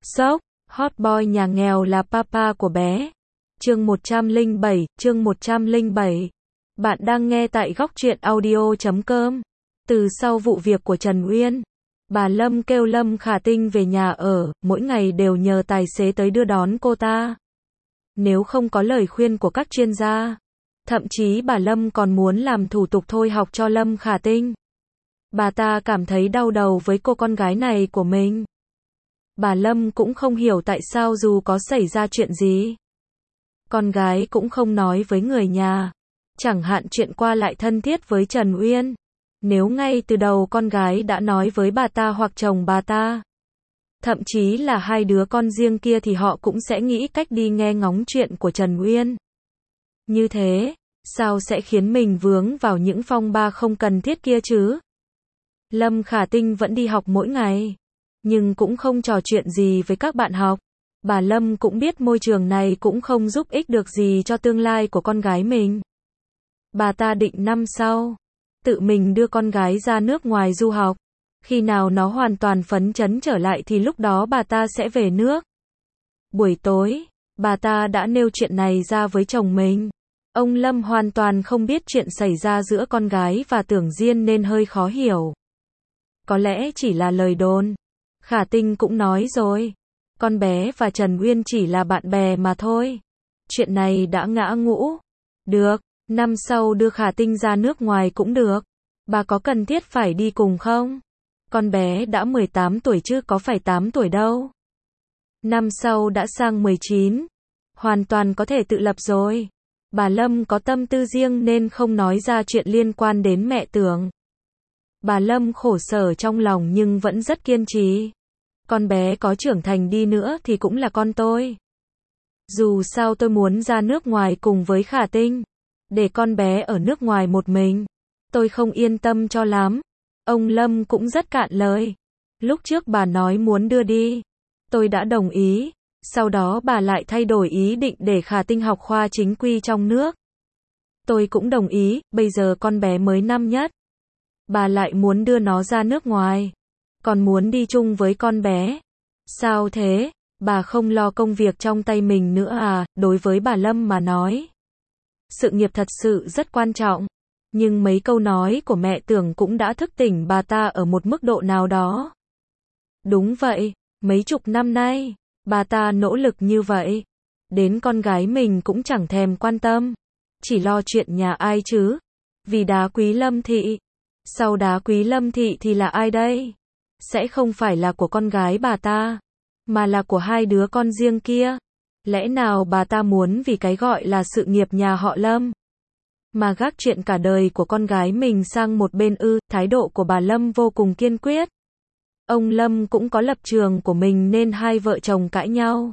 Sốc, hot boy nhà nghèo là papa của bé. Chương 107. Bạn đang nghe tại góc truyện audio.com. Từ sau vụ việc của Trần Uyên, bà Lâm kêu Lâm Khả Tinh về nhà ở, mỗi ngày đều nhờ tài xế tới đưa đón cô ta. Nếu không có lời khuyên của các chuyên gia, thậm chí bà Lâm còn muốn làm thủ tục thôi học cho Lâm Khả Tinh. Bà ta cảm thấy đau đầu với cô con gái này của mình. Bà Lâm cũng không hiểu tại sao dù có xảy ra chuyện gì, con gái cũng không nói với người nhà. Chẳng hạn chuyện qua lại thân thiết với Trần Uyên. Nếu ngay từ đầu con gái đã nói với bà ta hoặc chồng bà ta, thậm chí là hai đứa con riêng kia thì họ cũng sẽ nghĩ cách đi nghe ngóng chuyện của Trần Uyên. Như thế, sao sẽ khiến mình vướng vào những phong ba không cần thiết kia chứ? Lâm Khả Tinh vẫn đi học mỗi ngày, nhưng cũng không trò chuyện gì với các bạn học. Bà Lâm cũng biết môi trường này cũng không giúp ích được gì cho tương lai của con gái mình. Bà ta định năm sau, tự mình đưa con gái ra nước ngoài du học. Khi nào nó hoàn toàn phấn chấn trở lại thì lúc đó bà ta sẽ về nước. Buổi tối, bà ta đã nêu chuyện này ra với chồng mình. Ông Lâm hoàn toàn không biết chuyện xảy ra giữa con gái và Tưởng Diên nên hơi khó hiểu. Có lẽ chỉ là lời đồn. Khả Tinh cũng nói rồi, con bé và Trần Uyên chỉ là bạn bè mà thôi. Chuyện này đã ngã ngũ. Được, năm sau đưa Khả Tinh ra nước ngoài cũng được. Bà có cần thiết phải đi cùng không? Con bé đã 18 tuổi chứ có phải 8 tuổi đâu. Năm sau đã sang 19, hoàn toàn có thể tự lập rồi. Bà Lâm có tâm tư riêng nên không nói ra chuyện liên quan đến mẹ Tưởng. Bà Lâm khổ sở trong lòng nhưng vẫn rất kiên trì. Con bé có trưởng thành đi nữa thì cũng là con tôi. Dù sao tôi muốn ra nước ngoài cùng với Khả Tinh. Để con bé ở nước ngoài một mình, tôi không yên tâm cho lắm. Ông Lâm cũng rất cạn lời. Lúc trước bà nói muốn đưa đi, tôi đã đồng ý. Sau đó bà lại thay đổi ý định để Khả Tinh học khoa chính quy trong nước. Tôi cũng đồng ý, bây giờ con bé mới năm nhất. Bà lại muốn đưa nó ra nước ngoài, còn muốn đi chung với con bé. Sao thế? Bà không lo công việc trong tay mình nữa à? Đối với bà Lâm mà nói, sự nghiệp thật sự rất quan trọng. Nhưng mấy câu nói của mẹ Tưởng cũng đã thức tỉnh bà ta ở một mức độ nào đó. Đúng vậy, mấy chục năm nay, bà ta nỗ lực như vậy. Đến con gái mình cũng chẳng thèm quan tâm. Chỉ lo chuyện nhà ai chứ? Vì đá quý Lâm Thị. Sau đá quý Lâm Thị thì là ai đây? Sẽ không phải là của con gái bà ta, mà là của hai đứa con riêng kia. Lẽ nào bà ta muốn vì cái gọi là sự nghiệp nhà họ Lâm mà gác chuyện cả đời của con gái mình sang một bên ư? Thái độ của bà Lâm vô cùng kiên quyết. Ông Lâm cũng có lập trường của mình nên hai vợ chồng cãi nhau.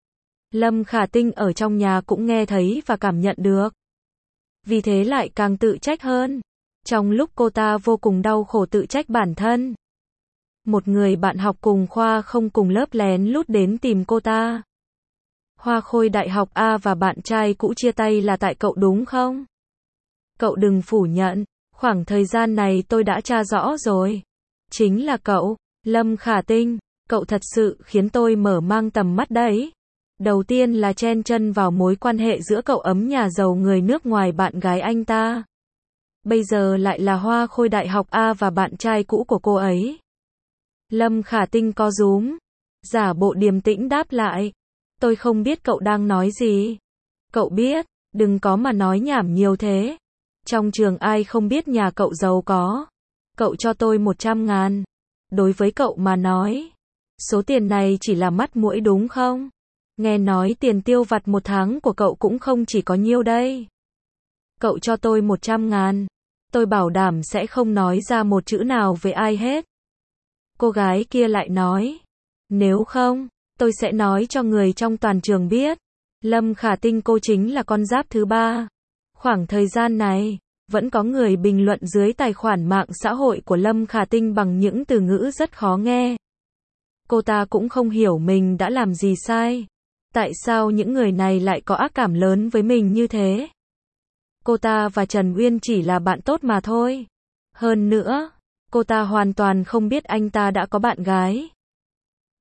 Lâm Khả Tinh ở trong nhà cũng nghe thấy và cảm nhận được. Vì thế lại càng tự trách hơn. Trong lúc cô ta vô cùng đau khổ tự trách bản thân, một người bạn học cùng khoa không cùng lớp lén lút đến tìm cô ta. Hoa Khôi đại học A và bạn trai cũ chia tay là tại cậu đúng không? Cậu đừng phủ nhận, khoảng thời gian này tôi đã tra rõ rồi. Chính là cậu, Lâm Khả Tinh, cậu thật sự khiến tôi mở mang tầm mắt đấy. Đầu tiên là chen chân vào mối quan hệ giữa cậu ấm nhà giàu người nước ngoài bạn gái anh ta. Bây giờ lại là Hoa Khôi đại học A và bạn trai cũ của cô ấy. Lâm Khả Tinh co rúm, giả bộ điềm tĩnh đáp lại. Tôi không biết cậu đang nói gì. Cậu biết, đừng có mà nói nhảm nhiều thế. Trong trường ai không biết nhà cậu giàu có. Cậu cho tôi 100.000. Đối với cậu mà nói, số tiền này chỉ là mắt muỗi đúng không? Nghe nói tiền tiêu vặt một tháng của cậu cũng không chỉ có nhiêu đây. Cậu cho tôi 100.000. Tôi bảo đảm sẽ không nói ra một chữ nào với ai hết. Cô gái kia lại nói, nếu không, tôi sẽ nói cho người trong toàn trường biết. Lâm Khả Tinh cô chính là con giáp thứ ba. Khoảng thời gian này, vẫn có người bình luận dưới tài khoản mạng xã hội của Lâm Khả Tinh bằng những từ ngữ rất khó nghe. Cô ta cũng không hiểu mình đã làm gì sai. Tại sao những người này lại có ác cảm lớn với mình như thế? Cô ta và Trần Uyên chỉ là bạn tốt mà thôi. Hơn nữa, cô ta hoàn toàn không biết anh ta đã có bạn gái.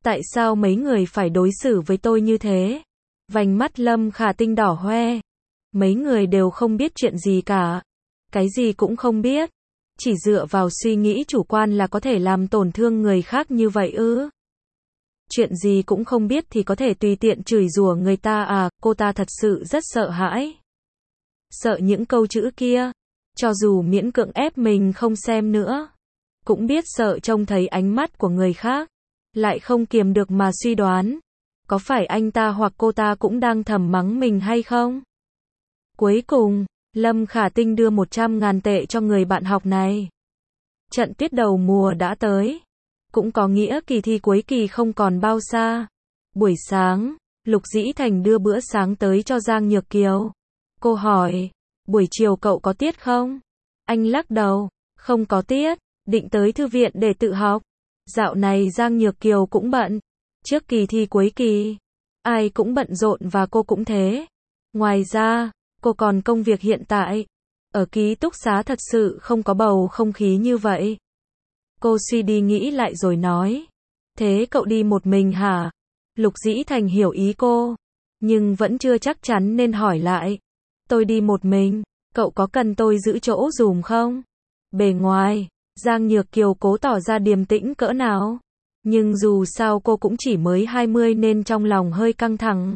Tại sao mấy người phải đối xử với tôi như thế? Vành mắt Lâm Khả Tinh đỏ hoe. Mấy người đều không biết chuyện gì cả. Cái gì cũng không biết. Chỉ dựa vào suy nghĩ chủ quan là có thể làm tổn thương người khác như vậy ư? Chuyện gì cũng không biết thì có thể tùy tiện chửi rủa người ta à? Cô ta thật sự rất sợ hãi. Sợ những câu chữ kia. Cho dù miễn cưỡng ép mình không xem nữa. Cũng biết sợ trông thấy ánh mắt của người khác. Lại không kiềm được mà suy đoán. Có phải anh ta hoặc cô ta cũng đang thầm mắng mình hay không? Cuối cùng, Lâm Khả Tinh đưa 100.000 tệ cho người bạn học này. Trận tuyết đầu mùa đã tới. Cũng có nghĩa kỳ thi cuối kỳ không còn bao xa. Buổi sáng, Lục Dĩ Thành đưa bữa sáng tới cho Giang Nhược Kiều. Cô hỏi, buổi chiều cậu có tiết không? Anh lắc đầu, không có tiết, định tới thư viện để tự học. Dạo này Giang Nhược Kiều cũng bận. Trước kỳ thi cuối kỳ, ai cũng bận rộn và cô cũng thế. Ngoài ra, cô còn công việc hiện tại. Ở ký túc xá thật sự không có bầu không khí như vậy. Cô suy đi nghĩ lại rồi nói. Thế cậu đi một mình hả? Lục Dĩ Thành hiểu ý cô, nhưng vẫn chưa chắc chắn nên hỏi lại. Tôi đi một mình, cậu có cần tôi giữ chỗ dùm không? Bề ngoài, Giang Nhược Kiều cố tỏ ra điềm tĩnh cỡ nào. Nhưng dù sao cô cũng chỉ mới 20 nên trong lòng hơi căng thẳng.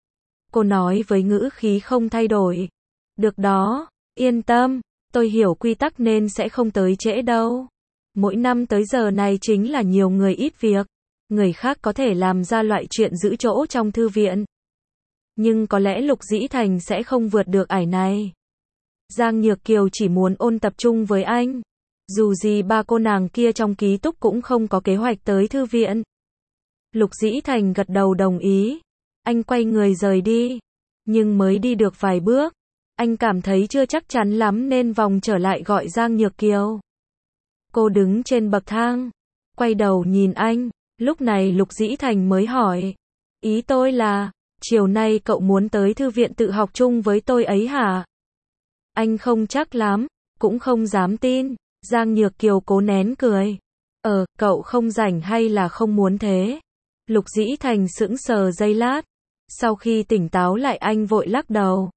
Cô nói với ngữ khí không thay đổi. Được đó, yên tâm, tôi hiểu quy tắc nên sẽ không tới trễ đâu. Mỗi năm tới giờ này chính là nhiều người ít việc. Người khác có thể làm ra loại chuyện giữ chỗ trong thư viện. Nhưng có lẽ Lục Dĩ Thành sẽ không vượt được ải này. Giang Nhược Kiều chỉ muốn ôn tập trung với anh. Dù gì ba cô nàng kia trong ký túc cũng không có kế hoạch tới thư viện. Lục Dĩ Thành gật đầu đồng ý. Anh quay người rời đi. Nhưng mới đi được vài bước, anh cảm thấy chưa chắc chắn lắm nên vòng trở lại gọi Giang Nhược Kiều. Cô đứng trên bậc thang, quay đầu nhìn anh. Lúc này Lục Dĩ Thành mới hỏi. Ý tôi là, chiều nay cậu muốn tới thư viện tự học chung với tôi ấy hả? Anh không chắc lắm, cũng không dám tin. Giang Nhược Kiều cố nén cười. Cậu không rảnh hay là không muốn thế? Lục Dĩ Thành sững sờ giây lát. Sau khi tỉnh táo lại anh vội lắc đầu.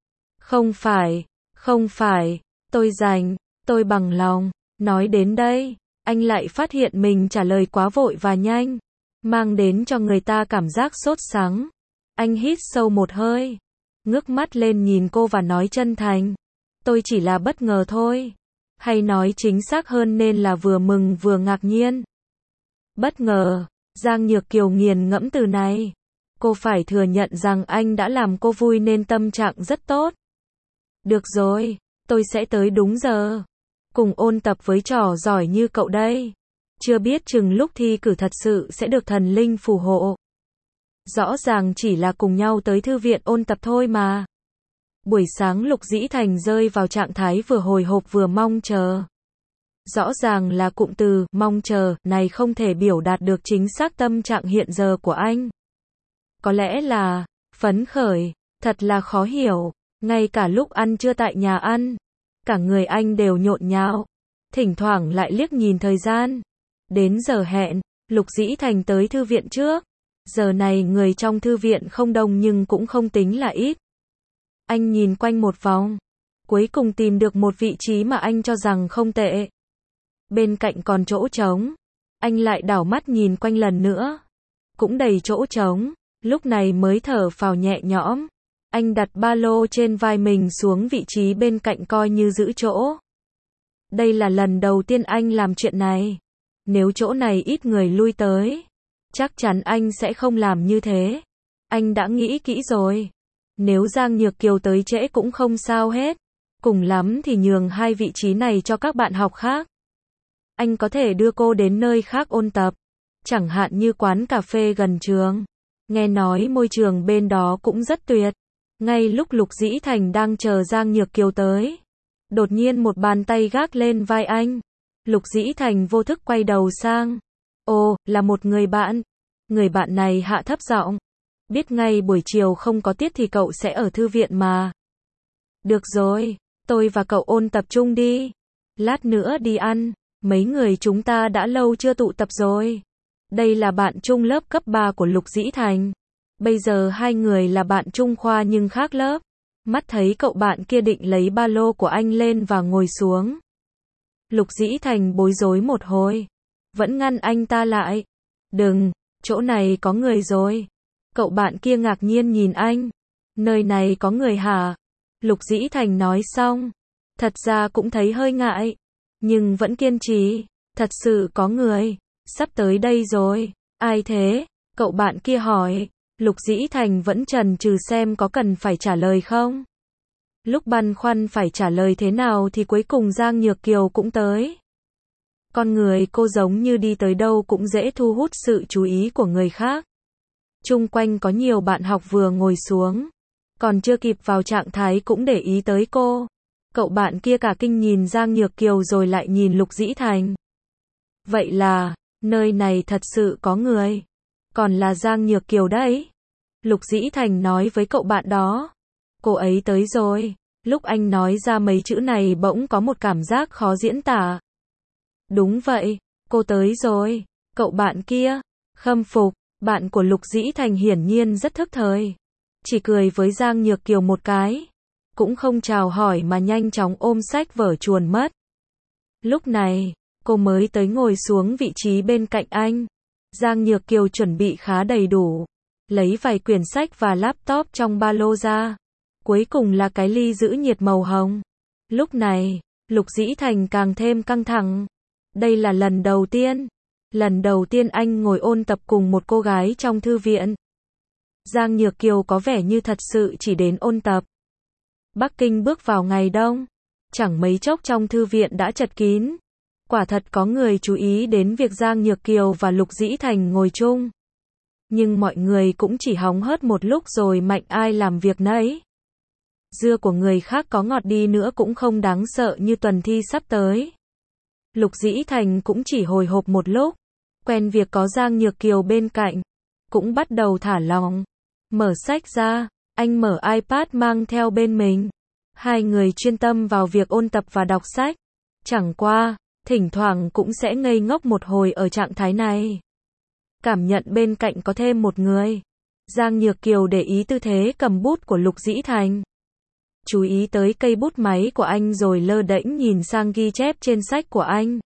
Không phải, tôi rảnh, tôi bằng lòng. Nói đến đây, anh lại phát hiện mình trả lời quá vội và nhanh, mang đến cho người ta cảm giác sốt sắng. Anh hít sâu một hơi, ngước mắt lên nhìn cô và nói chân thành. Tôi chỉ là bất ngờ thôi. Hay nói chính xác hơn nên là vừa mừng vừa ngạc nhiên. Bất ngờ, Giang Nhược Kiều nghiền ngẫm từ này. Cô phải thừa nhận rằng anh đã làm cô vui nên tâm trạng rất tốt. Được rồi, tôi sẽ tới đúng giờ. Cùng ôn tập với trò giỏi như cậu đây. Chưa biết chừng lúc thi cử thật sự sẽ được thần linh phù hộ. Rõ ràng chỉ là cùng nhau tới thư viện ôn tập thôi mà. Buổi sáng Lục Dĩ Thành rơi vào trạng thái vừa hồi hộp vừa mong chờ. Rõ ràng là cụm từ mong chờ này không thể biểu đạt được chính xác tâm trạng hiện giờ của anh. Có lẽ là phấn khởi, thật là khó hiểu. Ngay cả lúc ăn trưa tại nhà ăn, cả người anh đều nhộn nhạo, thỉnh thoảng lại liếc nhìn thời gian. Đến giờ hẹn, Lục Dĩ Thành tới thư viện trước. Giờ này người trong thư viện không đông nhưng cũng không tính là ít. Anh nhìn quanh một vòng, cuối cùng tìm được một vị trí mà anh cho rằng không tệ. Bên cạnh còn chỗ trống, anh lại đảo mắt nhìn quanh lần nữa. Cũng đầy chỗ trống, lúc này mới thở phào nhẹ nhõm. Anh đặt ba lô trên vai mình xuống vị trí bên cạnh coi như giữ chỗ. Đây là lần đầu tiên anh làm chuyện này. Nếu chỗ này ít người lui tới, chắc chắn anh sẽ không làm như thế. Anh đã nghĩ kỹ rồi. Nếu Giang Nhược Kiều tới trễ cũng không sao hết. Cùng lắm thì nhường hai vị trí này cho các bạn học khác. Anh có thể đưa cô đến nơi khác ôn tập. Chẳng hạn như quán cà phê gần trường. Nghe nói môi trường bên đó cũng rất tuyệt. Ngay lúc Lục Dĩ Thành đang chờ Giang Nhược Kiều tới, đột nhiên một bàn tay gác lên vai anh. Lục Dĩ Thành vô thức quay đầu sang. Ồ, là một người bạn. Người bạn này hạ thấp giọng. Biết ngay buổi chiều không có tiết thì cậu sẽ ở thư viện mà. Được rồi, tôi và cậu ôn tập trung đi. Lát nữa đi ăn, mấy người chúng ta đã lâu chưa tụ tập rồi. Đây là bạn chung lớp cấp 3 của Lục Dĩ Thành. Bây giờ hai người là bạn chung khoa nhưng khác lớp. Mắt thấy cậu bạn kia định lấy ba lô của anh lên và ngồi xuống. Lục Dĩ Thành bối rối một hồi. Vẫn ngăn anh ta lại. Đừng, chỗ này có người rồi. Cậu bạn kia ngạc nhiên nhìn anh. Nơi này có người hả? Lục Dĩ Thành nói xong. Thật ra cũng thấy hơi ngại. Nhưng vẫn kiên trì. Thật sự có người. Sắp tới đây rồi. Ai thế? Cậu bạn kia hỏi. Lục Dĩ Thành vẫn chần chừ xem có cần phải trả lời không. Lúc băn khoăn phải trả lời thế nào thì cuối cùng Giang Nhược Kiều cũng tới. Con người cô giống như đi tới đâu cũng dễ thu hút sự chú ý của người khác. Chung quanh có nhiều bạn học vừa ngồi xuống. Còn chưa kịp vào trạng thái cũng để ý tới cô. Cậu bạn kia cả kinh nhìn Giang Nhược Kiều rồi lại nhìn Lục Dĩ Thành. Vậy là, nơi này thật sự có người. Còn là Giang Nhược Kiều đấy. Lục Dĩ Thành nói với cậu bạn đó. Cô ấy tới rồi. Lúc anh nói ra mấy chữ này bỗng có một cảm giác khó diễn tả. Đúng vậy, cô tới rồi. Cậu bạn kia, khâm phục, bạn của Lục Dĩ Thành hiển nhiên rất thức thời. Chỉ cười với Giang Nhược Kiều một cái. Cũng không chào hỏi mà nhanh chóng ôm sách vở chuồn mất. Lúc này, cô mới tới ngồi xuống vị trí bên cạnh anh. Giang Nhược Kiều chuẩn bị khá đầy đủ. Lấy vài quyển sách và laptop trong ba lô ra. Cuối cùng là cái ly giữ nhiệt màu hồng. Lúc này, Lục Dĩ Thành càng thêm căng thẳng. Đây là lần đầu tiên. Lần đầu tiên anh ngồi ôn tập cùng một cô gái trong thư viện. Giang Nhược Kiều có vẻ như thật sự chỉ đến ôn tập. Bắc Kinh bước vào ngày đông. Chẳng mấy chốc trong thư viện đã chật kín. Quả thật có người chú ý đến việc Giang Nhược Kiều và Lục Dĩ Thành ngồi chung. Nhưng mọi người cũng chỉ hóng hớt một lúc rồi mạnh ai làm việc nấy. Dưa của người khác có ngọt đi nữa cũng không đáng sợ như tuần thi sắp tới. Lục Dĩ Thành cũng chỉ hồi hộp một lúc. Quen việc có Giang Nhược Kiều bên cạnh. Cũng bắt đầu thả lỏng. Mở sách ra, anh mở iPad mang theo bên mình. Hai người chuyên tâm vào việc ôn tập và đọc sách. Chẳng qua, thỉnh thoảng cũng sẽ ngây ngốc một hồi ở trạng thái này. Cảm nhận bên cạnh có thêm một người. Giang Nhược Kiều để ý tư thế cầm bút của Lục Dĩ Thành. Chú ý tới cây bút máy của anh rồi lơ đễnh nhìn sang ghi chép trên sách của anh.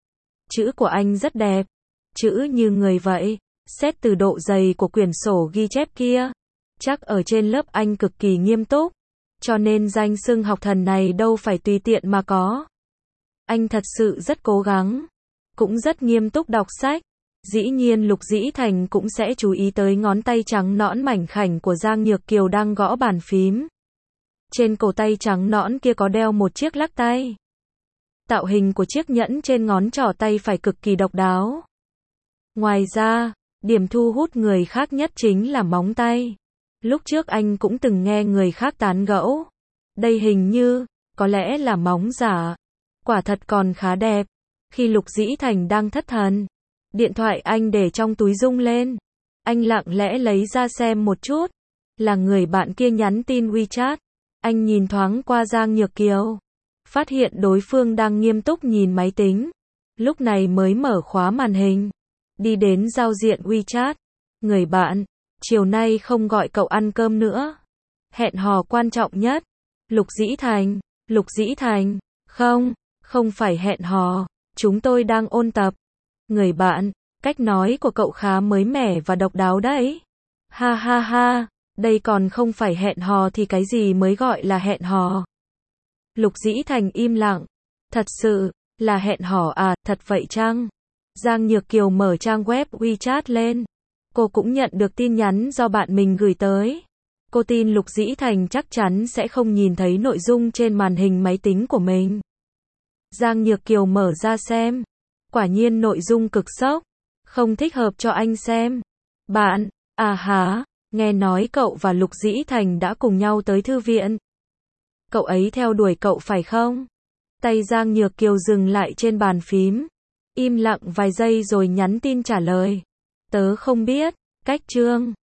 Chữ của anh rất đẹp. Chữ như người vậy. Xét từ độ dày của quyển sổ ghi chép kia. Chắc ở trên lớp anh cực kỳ nghiêm túc. Cho nên danh xưng học thần này đâu phải tùy tiện mà có. Anh thật sự rất cố gắng. Cũng rất nghiêm túc đọc sách. Dĩ nhiên Lục Dĩ Thành cũng sẽ chú ý tới ngón tay trắng nõn mảnh khảnh của Giang Nhược Kiều đang gõ bàn phím. Trên cổ tay trắng nõn kia có đeo một chiếc lắc tay. Tạo hình của chiếc nhẫn trên ngón trỏ tay phải cực kỳ độc đáo. Ngoài ra, điểm thu hút người khác nhất chính là móng tay. Lúc trước anh cũng từng nghe người khác tán gẫu. Đây hình như, có lẽ là móng giả. Quả thật còn khá đẹp. Khi Lục Dĩ Thành đang thất thần, điện thoại anh để trong túi rung lên. Anh lặng lẽ lấy ra xem một chút. Là người bạn kia nhắn tin WeChat. Anh nhìn thoáng qua Giang Nhược Kiều. Phát hiện đối phương đang nghiêm túc nhìn máy tính. Lúc này mới mở khóa màn hình. Đi đến giao diện WeChat. Người bạn, chiều nay không gọi cậu ăn cơm nữa. Hẹn hò quan trọng nhất. Lục Dĩ Thành, không phải hẹn hò. Chúng tôi đang ôn tập. Người bạn, cách nói của cậu khá mới mẻ và độc đáo đấy. Ha ha ha, đây còn không phải hẹn hò thì cái gì mới gọi là hẹn hò. Lục Dĩ Thành im lặng. Thật sự, là hẹn hò à, thật vậy chăng? Giang Nhược Kiều mở trang web WeChat lên. Cô cũng nhận được tin nhắn do bạn mình gửi tới. Cô tin Lục Dĩ Thành chắc chắn sẽ không nhìn thấy nội dung trên màn hình máy tính của mình. Giang Nhược Kiều mở ra xem. Quả nhiên nội dung cực sốc. Không thích hợp cho anh xem. Bạn, à hả, nghe nói cậu và Lục Dĩ Thành đã cùng nhau tới thư viện. Cậu ấy theo đuổi cậu phải không? Tay Giang Nhược Kiều dừng lại trên bàn phím. Im lặng vài giây rồi nhắn tin trả lời. Tớ không biết, cách chương.